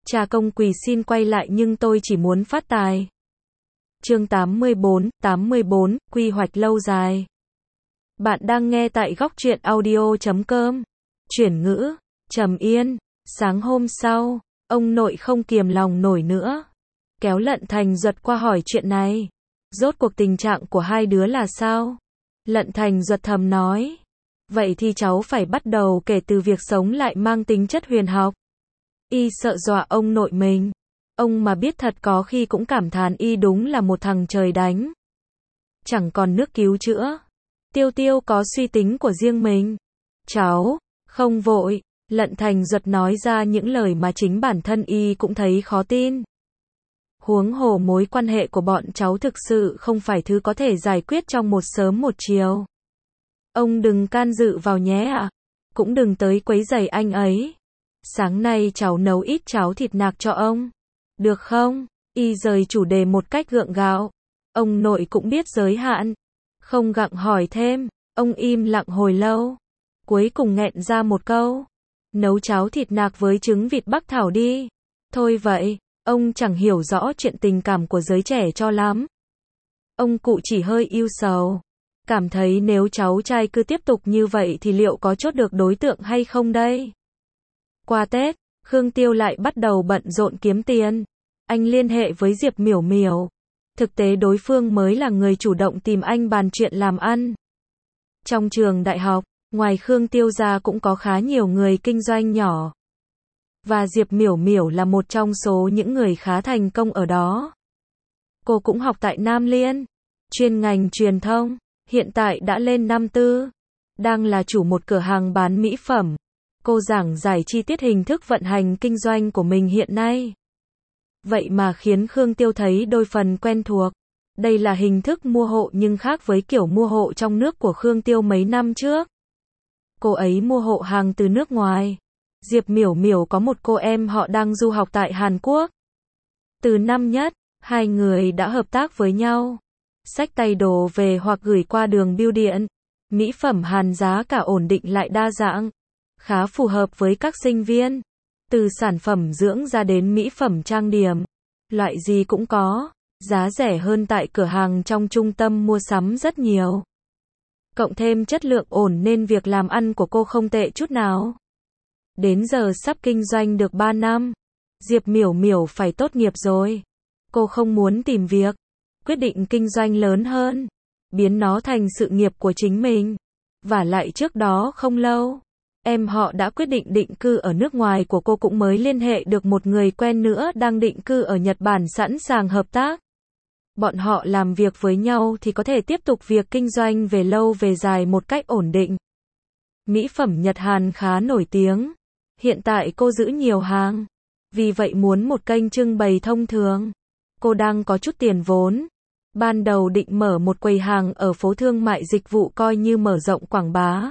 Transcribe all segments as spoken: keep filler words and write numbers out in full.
Cha công quỳ xin quay lại nhưng tôi chỉ muốn phát tài. Chương tám mươi bốn, tám mươi bốn, quy hoạch lâu dài. Bạn đang nghe tại góc truyện audio chấm com. Chuyển ngữ, Trầm Yên. Sáng hôm sau, ông nội không kiềm lòng nổi nữa. Kéo Lận Thành Duật qua hỏi chuyện này. Rốt cuộc tình trạng của hai đứa là sao? Lận Thành Duật thầm nói. Vậy thì cháu phải bắt đầu kể từ việc sống lại mang tính chất huyền học. Y sợ dọa ông nội mình. Ông mà biết thật có khi cũng cảm thán Y đúng là một thằng trời đánh. Chẳng còn nước cứu chữa. Tiêu Tiêu có suy tính của riêng mình. Cháu, không vội. Lận Thành Duật nói ra những lời mà chính bản thân Y cũng thấy khó tin. Huống hồ mối quan hệ của bọn cháu thực sự không phải thứ có thể giải quyết trong một sớm một chiều. Ông đừng can dự vào nhé ạ. Cũng đừng tới quấy rầy anh ấy. Sáng nay cháu nấu ít cháo thịt nạc cho ông. Được không? Y rời chủ đề một cách gượng gạo. Ông nội cũng biết giới hạn. Không gặng hỏi thêm. Ông im lặng hồi lâu. Cuối cùng nghẹn ra một câu. Nấu cháo thịt nạc với trứng vịt bắc thảo đi. Thôi vậy. Ông chẳng hiểu rõ chuyện tình cảm của giới trẻ cho lắm. Ông cụ chỉ hơi ưu sầu. Cảm thấy nếu cháu trai cứ tiếp tục như vậy thì liệu có chốt được đối tượng hay không đây? Qua Tết, Khương Tiêu lại bắt đầu bận rộn kiếm tiền. Anh liên hệ với Diệp Miểu Miểu. Thực tế đối phương mới là người chủ động tìm anh bàn chuyện làm ăn. Trong trường đại học, ngoài Khương Tiêu ra cũng có khá nhiều người kinh doanh nhỏ. Và Diệp Miểu Miểu là một trong số những người khá thành công ở đó. Cô cũng học tại Nam Liên, chuyên ngành truyền thông, hiện tại đã lên năm tư, đang là chủ một cửa hàng bán mỹ phẩm. Cô giảng giải chi tiết hình thức vận hành kinh doanh của mình hiện nay. Vậy mà khiến Khương Tiêu thấy đôi phần quen thuộc. Đây là hình thức mua hộ nhưng khác với kiểu mua hộ trong nước của Khương Tiêu mấy năm trước. Cô ấy mua hộ hàng từ nước ngoài. Diệp Miểu Miểu có một cô em họ đang du học tại Hàn Quốc. Từ năm nhất, hai người đã hợp tác với nhau. Xách tay đồ về hoặc gửi qua đường bưu điện. Mỹ phẩm Hàn giá cả ổn định lại đa dạng. Khá phù hợp với các sinh viên. Từ sản phẩm dưỡng da đến mỹ phẩm trang điểm. Loại gì cũng có. Giá rẻ hơn tại cửa hàng trong trung tâm mua sắm rất nhiều. Cộng thêm chất lượng ổn nên việc làm ăn của cô không tệ chút nào. Đến giờ sắp kinh doanh được ba năm. Diệp Miểu Miểu phải tốt nghiệp rồi. Cô không muốn tìm việc. Quyết định kinh doanh lớn hơn. Biến nó thành sự nghiệp của chính mình. Và lại trước đó không lâu. Em họ đã quyết định định cư ở nước ngoài của cô cũng mới liên hệ được một người quen nữa đang định cư ở Nhật Bản sẵn sàng hợp tác. Bọn họ làm việc với nhau thì có thể tiếp tục việc kinh doanh về lâu về dài một cách ổn định. Mỹ phẩm Nhật Hàn khá nổi tiếng. Hiện tại cô giữ nhiều hàng. Vì vậy muốn một kênh trưng bày thông thường. Cô đang có chút tiền vốn. Ban đầu định mở một quầy hàng ở phố thương mại dịch vụ coi như mở rộng quảng bá.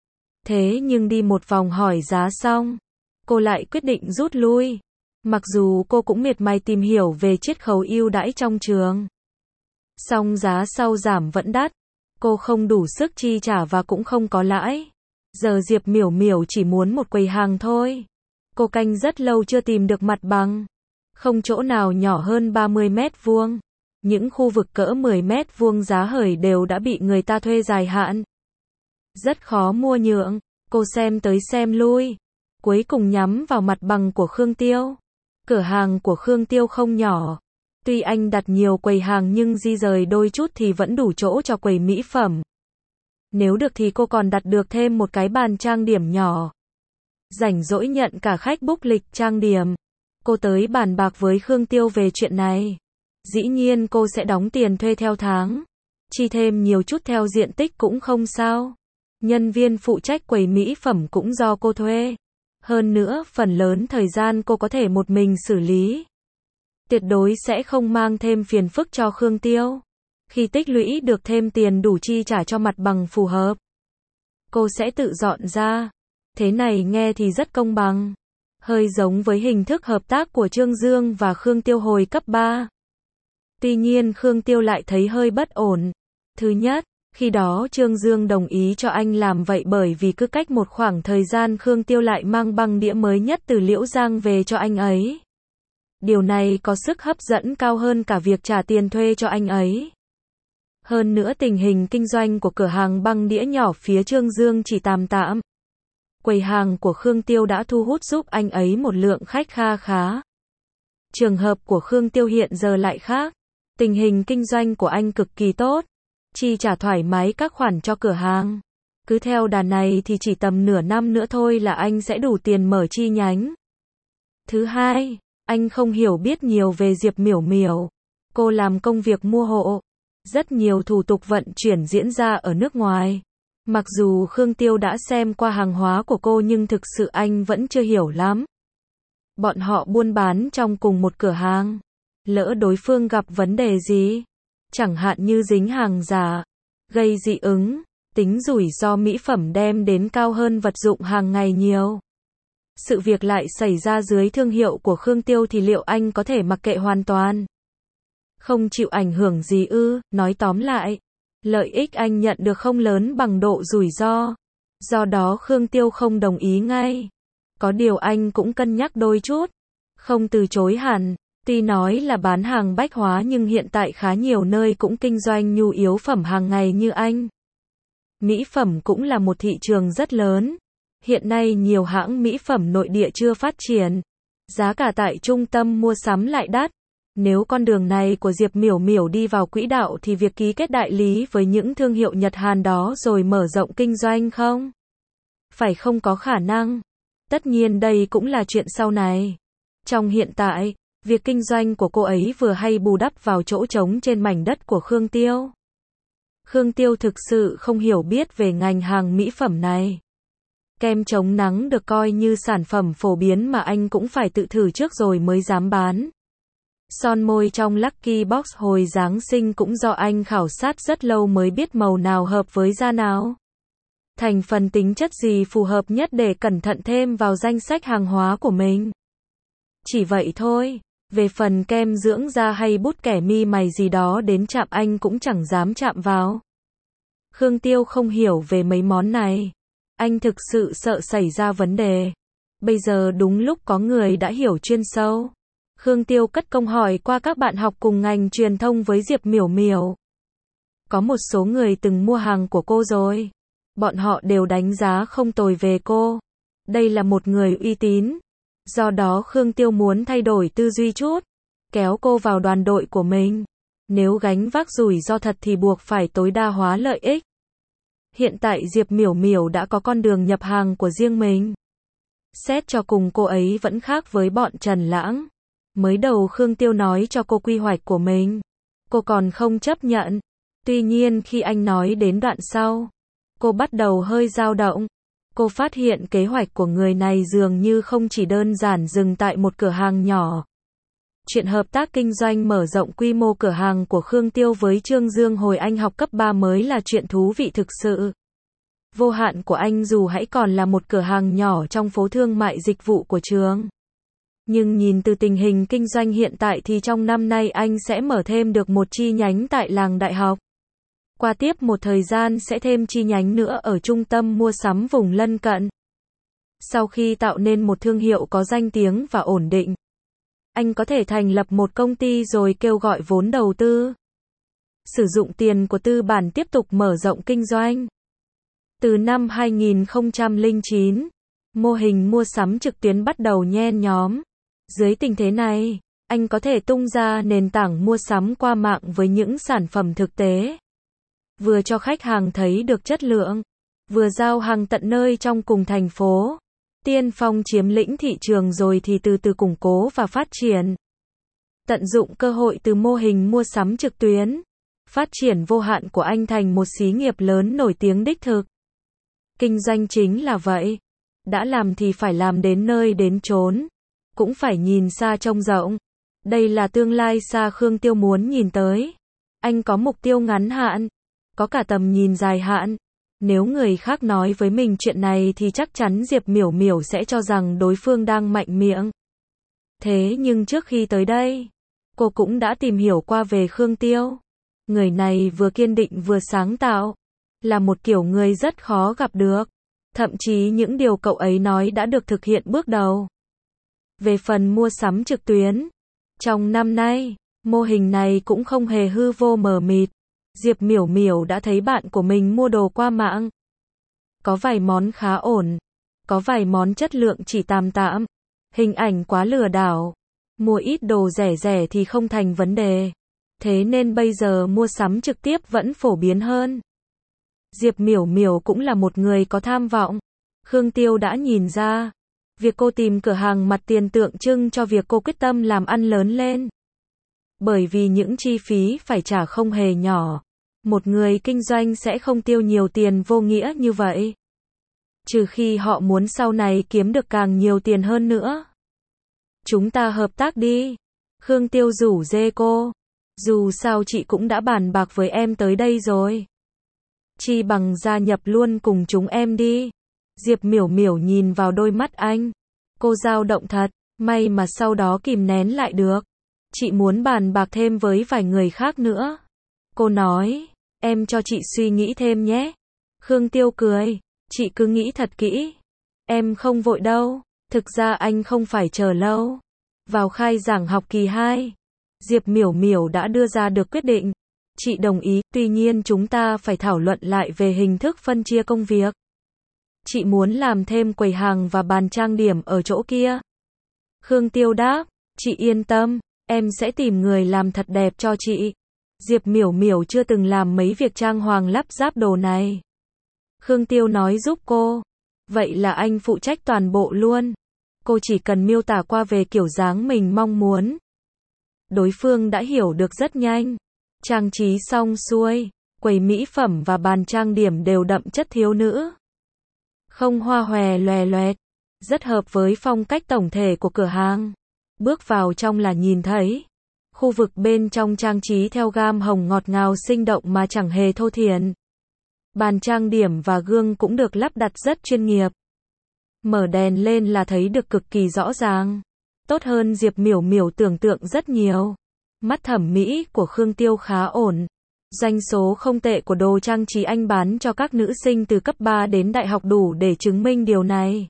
Thế nhưng đi một vòng hỏi giá xong, cô lại quyết định rút lui. Mặc dù cô cũng miệt mài tìm hiểu về chiết khấu ưu đãi trong trường. Song giá sau giảm vẫn đắt. Cô không đủ sức chi trả và cũng không có lãi. Giờ Diệp Miểu Miểu chỉ muốn một quầy hàng thôi. Cô canh rất lâu chưa tìm được mặt bằng. Không chỗ nào nhỏ hơn ba mươi mét vuông. Những khu vực cỡ mười mét vuông giá hời đều đã bị người ta thuê dài hạn. Rất khó mua nhượng. Cô xem tới xem lui. Cuối cùng nhắm vào mặt bằng của Khương Tiêu. Cửa hàng của Khương Tiêu không nhỏ. Tuy anh đặt nhiều quầy hàng nhưng di rời đôi chút thì vẫn đủ chỗ cho quầy mỹ phẩm. Nếu được thì cô còn đặt được thêm một cái bàn trang điểm nhỏ. Rảnh rỗi nhận cả khách book lịch trang điểm. Cô tới bàn bạc với Khương Tiêu về chuyện này. Dĩ nhiên cô sẽ đóng tiền thuê theo tháng. Chi thêm nhiều chút theo diện tích cũng không sao. Nhân viên phụ trách quầy mỹ phẩm cũng do cô thuê. Hơn nữa, phần lớn thời gian cô có thể một mình xử lý. Tuyệt đối sẽ không mang thêm phiền phức cho Khương Tiêu. Khi tích lũy được thêm tiền đủ chi trả cho mặt bằng phù hợp, cô sẽ tự dọn ra. Thế này nghe thì rất công bằng. Hơi giống với hình thức hợp tác của Trương Dương và Khương Tiêu hồi cấp ba. Tuy nhiên Khương Tiêu lại thấy hơi bất ổn. Thứ nhất, khi đó Trương Dương đồng ý cho anh làm vậy bởi vì cứ cách một khoảng thời gian Khương Tiêu lại mang băng đĩa mới nhất từ Liễu Giang về cho anh ấy. Điều này có sức hấp dẫn cao hơn cả việc trả tiền thuê cho anh ấy. Hơn nữa tình hình kinh doanh của cửa hàng băng đĩa nhỏ phía Trương Dương chỉ tạm tạm. Quầy hàng của Khương Tiêu đã thu hút giúp anh ấy một lượng khách kha khá. Trường hợp của Khương Tiêu hiện giờ lại khác. Tình hình kinh doanh của anh cực kỳ tốt. Chi trả thoải mái các khoản cho cửa hàng. Cứ theo đà này thì chỉ tầm nửa năm nữa thôi là anh sẽ đủ tiền mở chi nhánh. Thứ hai, anh không hiểu biết nhiều về Diệp Miểu Miểu. Cô làm công việc mua hộ. Rất nhiều thủ tục vận chuyển diễn ra ở nước ngoài. Mặc dù Khương Tiêu đã xem qua hàng hóa của cô nhưng thực sự anh vẫn chưa hiểu lắm. Bọn họ buôn bán trong cùng một cửa hàng. Lỡ đối phương gặp vấn đề gì, chẳng hạn như dính hàng giả, gây dị ứng, tính rủi ro mỹ phẩm đem đến cao hơn vật dụng hàng ngày nhiều. Sự việc lại xảy ra dưới thương hiệu của Khương Tiêu thì liệu anh có thể mặc kệ hoàn toàn? Không chịu ảnh hưởng gì ư? Nói tóm lại, lợi ích anh nhận được không lớn bằng độ rủi ro. Do đó Khương Tiêu không đồng ý ngay. Có điều anh cũng cân nhắc đôi chút. Không từ chối hẳn. Tuy nói là bán hàng bách hóa nhưng hiện tại khá nhiều nơi cũng kinh doanh nhu yếu phẩm hàng ngày như anh. Mỹ phẩm cũng là một thị trường rất lớn. Hiện nay nhiều hãng mỹ phẩm nội địa chưa phát triển. Giá cả tại trung tâm mua sắm lại đắt. Nếu con đường này của Diệp Miểu Miểu đi vào quỹ đạo thì việc ký kết đại lý với những thương hiệu Nhật Hàn đó rồi mở rộng kinh doanh không? Phải không có khả năng. Tất nhiên đây cũng là chuyện sau này. Trong hiện tại, việc kinh doanh của cô ấy vừa hay bù đắp vào chỗ trống trên mảnh đất của Khương Tiêu. Khương Tiêu thực sự không hiểu biết về ngành hàng mỹ phẩm này. Kem chống nắng được coi như sản phẩm phổ biến mà anh cũng phải tự thử trước rồi mới dám bán. Son môi trong Lucky Box hồi Giáng sinh cũng do anh khảo sát rất lâu mới biết màu nào hợp với da nào. Thành phần tính chất gì phù hợp nhất để cẩn thận thêm vào danh sách hàng hóa của mình. Chỉ vậy thôi. Về phần kem dưỡng da hay bút kẻ mi mày gì đó đến chạm anh cũng chẳng dám chạm vào. Khương Tiêu không hiểu về mấy món này. Anh thực sự sợ xảy ra vấn đề. Bây giờ đúng lúc có người đã hiểu chuyên sâu. Khương Tiêu cất công hỏi qua các bạn học cùng ngành truyền thông với Diệp Miểu Miểu. Có một số người từng mua hàng của cô rồi. Bọn họ đều đánh giá không tồi về cô. Đây là một người uy tín. Do đó Khương Tiêu muốn thay đổi tư duy chút. Kéo cô vào đoàn đội của mình. Nếu gánh vác rủi ro thật thì buộc phải tối đa hóa lợi ích. Hiện tại Diệp Miểu Miểu đã có con đường nhập hàng của riêng mình. Xét cho cùng cô ấy vẫn khác với bọn Trần Lãng. Mới đầu Khương Tiêu nói cho cô quy hoạch của mình. Cô còn không chấp nhận. Tuy nhiên khi anh nói đến đoạn sau, cô bắt đầu hơi dao động. Cô phát hiện kế hoạch của người này dường như không chỉ đơn giản dừng tại một cửa hàng nhỏ. Chuyện hợp tác kinh doanh mở rộng quy mô cửa hàng của Khương Tiêu với Trương Dương hồi anh học cấp ba mới là chuyện thú vị thực sự. Vô hạn của anh dù hãy còn là một cửa hàng nhỏ trong phố thương mại dịch vụ của trường. Nhưng nhìn từ tình hình kinh doanh hiện tại thì trong năm nay anh sẽ mở thêm được một chi nhánh tại làng đại học. Qua tiếp một thời gian sẽ thêm chi nhánh nữa ở trung tâm mua sắm vùng lân cận. Sau khi tạo nên một thương hiệu có danh tiếng và ổn định, anh có thể thành lập một công ty rồi kêu gọi vốn đầu tư. Sử dụng tiền của tư bản tiếp tục mở rộng kinh doanh. Từ năm hai nghìn không trăm lẻ chín, mô hình mua sắm trực tuyến bắt đầu nhen nhóm. Dưới tình thế này, anh có thể tung ra nền tảng mua sắm qua mạng với những sản phẩm thực tế. Vừa cho khách hàng thấy được chất lượng, vừa giao hàng tận nơi trong cùng thành phố. Tiên phong chiếm lĩnh thị trường rồi thì từ từ củng cố và phát triển. Tận dụng cơ hội từ mô hình mua sắm trực tuyến. Phát triển vô hạn của anh thành một xí nghiệp lớn nổi tiếng đích thực. Kinh doanh chính là vậy. Đã làm thì phải làm đến nơi đến chốn. Cũng phải nhìn xa trông rộng. Đây là tương lai xa Khương Tiêu muốn nhìn tới. Anh có mục tiêu ngắn hạn. Có cả tầm nhìn dài hạn. Nếu người khác nói với mình chuyện này thì chắc chắn Diệp Miểu Miểu sẽ cho rằng đối phương đang mạnh miệng. Thế nhưng trước khi tới đây, cô cũng đã tìm hiểu qua về Khương Tiêu. Người này vừa kiên định vừa sáng tạo. Là một kiểu người rất khó gặp được. Thậm chí những điều cậu ấy nói đã được thực hiện bước đầu. Về phần mua sắm trực tuyến, Trong năm nay, mô hình này cũng không hề hư vô mờ mịt. Diệp Miểu Miểu đã thấy bạn của mình mua đồ qua mạng. Có vài món khá ổn, có vài món chất lượng chỉ tạm tạm, hình ảnh quá lừa đảo. Mua ít đồ rẻ rẻ thì không thành vấn đề. Thế nên bây giờ mua sắm trực tiếp vẫn phổ biến hơn. Diệp Miểu Miểu cũng là một người có tham vọng. Khương Tiêu đã nhìn ra. Việc cô tìm cửa hàng mặt tiền tượng trưng cho việc cô quyết tâm làm ăn lớn lên. Bởi vì những chi phí phải trả không hề nhỏ. Một người kinh doanh sẽ không tiêu nhiều tiền vô nghĩa như vậy. Trừ khi họ muốn sau này kiếm được càng nhiều tiền hơn nữa. Chúng ta hợp tác đi. Khương Tiêu rủ dê cô. Dù sao chị cũng đã bàn bạc với em tới đây rồi. Chi bằng gia nhập luôn cùng chúng em đi. Diệp Miểu Miểu nhìn vào đôi mắt anh. Cô dao động thật, may mà sau đó kìm nén lại được. Chị muốn bàn bạc thêm với vài người khác nữa. Cô nói, em cho chị suy nghĩ thêm nhé. Khương Tiêu cười, chị cứ nghĩ thật kỹ. Em không vội đâu, thực ra anh không phải chờ lâu. Vào khai giảng học kỳ hai, Diệp Miểu Miểu đã đưa ra được quyết định. Chị đồng ý, tuy nhiên chúng ta phải thảo luận lại về hình thức phân chia công việc. Chị muốn làm thêm quầy hàng và bàn trang điểm ở chỗ kia. Khương Tiêu đáp, chị yên tâm, em sẽ tìm người làm thật đẹp cho chị. Diệp Miểu Miểu chưa từng làm mấy việc trang hoàng lắp ráp đồ này. Khương Tiêu nói giúp cô. Vậy là anh phụ trách toàn bộ luôn. Cô chỉ cần miêu tả qua về kiểu dáng mình mong muốn. Đối phương đã hiểu được rất nhanh. Trang trí xong xuôi, quầy mỹ phẩm và bàn trang điểm đều đậm chất thiếu nữ. Không hoa hòe loè loẹt, rất hợp với phong cách tổng thể của cửa hàng. Bước vào trong là nhìn thấy. Khu vực bên trong trang trí theo gam hồng ngọt ngào sinh động mà chẳng hề thô thiển. Bàn trang điểm và gương cũng được lắp đặt rất chuyên nghiệp. Mở đèn lên là thấy được cực kỳ rõ ràng. Tốt hơn Diệp Miểu Miểu tưởng tượng rất nhiều. Mắt thẩm mỹ của Khương Tiêu khá ổn. Doanh số không tệ của đồ trang trí anh bán cho các nữ sinh từ cấp ba đến đại học đủ để chứng minh điều này.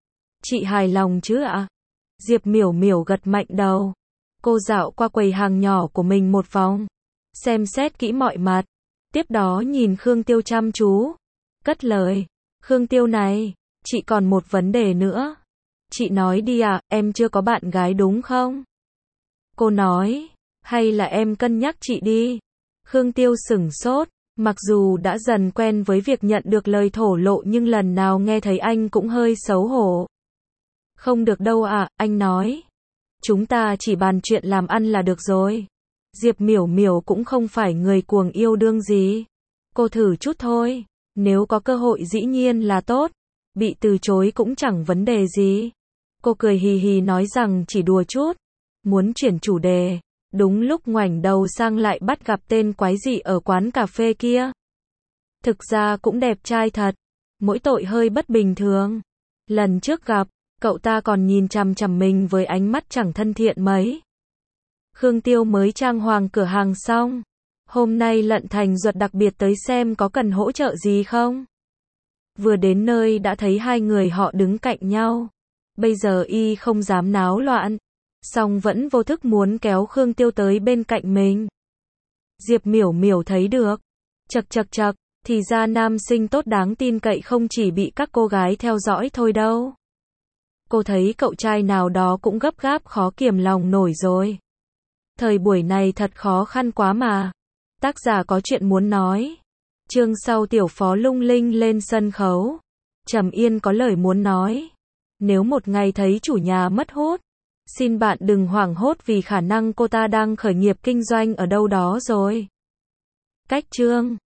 Chị hài lòng chứ ạ? Diệp Miểu Miểu gật mạnh đầu. Cô dạo qua quầy hàng nhỏ của mình một vòng. Xem xét kỹ mọi mặt. Tiếp đó nhìn Khương Tiêu chăm chú. Cất lời. Khương Tiêu này, chị còn một vấn đề nữa. Chị nói đi ạ, à, em chưa có bạn gái đúng không? Cô nói, hay là em cân nhắc chị đi. Khương Tiêu sửng sốt, mặc dù đã dần quen với việc nhận được lời thổ lộ nhưng lần nào nghe thấy anh cũng hơi xấu hổ. Không được đâu ạ, à, anh nói. Chúng ta chỉ bàn chuyện làm ăn là được rồi. Diệp Miểu Miểu cũng không phải người cuồng yêu đương gì. Cô thử chút thôi, nếu có cơ hội dĩ nhiên là tốt. Bị từ chối cũng chẳng vấn đề gì. Cô cười hì hì nói rằng chỉ đùa chút. Muốn chuyển chủ đề. Đúng lúc ngoảnh đầu sang lại bắt gặp tên quái dị ở quán cà phê kia. Thực ra cũng đẹp trai thật. Mỗi tội hơi bất bình thường. Lần trước gặp, cậu ta còn nhìn chằm chằm mình với ánh mắt chẳng thân thiện mấy. Khương Tiêu mới trang hoàng cửa hàng xong. Hôm nay Lận Thành Duật đặc biệt tới xem có cần hỗ trợ gì không. Vừa đến nơi đã thấy hai người họ đứng cạnh nhau. Bây giờ y không dám náo loạn. Song vẫn vô thức muốn kéo Khương Tiêu tới bên cạnh mình. Diệp Miểu Miểu thấy được. Chật chật chật, thì ra nam sinh tốt đáng tin cậy không chỉ bị các cô gái theo dõi thôi đâu. Cô thấy cậu trai nào đó cũng gấp gáp khó kiềm lòng nổi rồi. Thời buổi này thật khó khăn quá mà. Tác giả có chuyện muốn nói. Chương sau Tiểu Phó lung linh lên sân khấu. Trầm Yên có lời muốn nói. Nếu một ngày thấy chủ nhà mất hút, xin bạn đừng hoảng hốt vì khả năng cô ta đang khởi nghiệp kinh doanh ở đâu đó rồi. Cách chương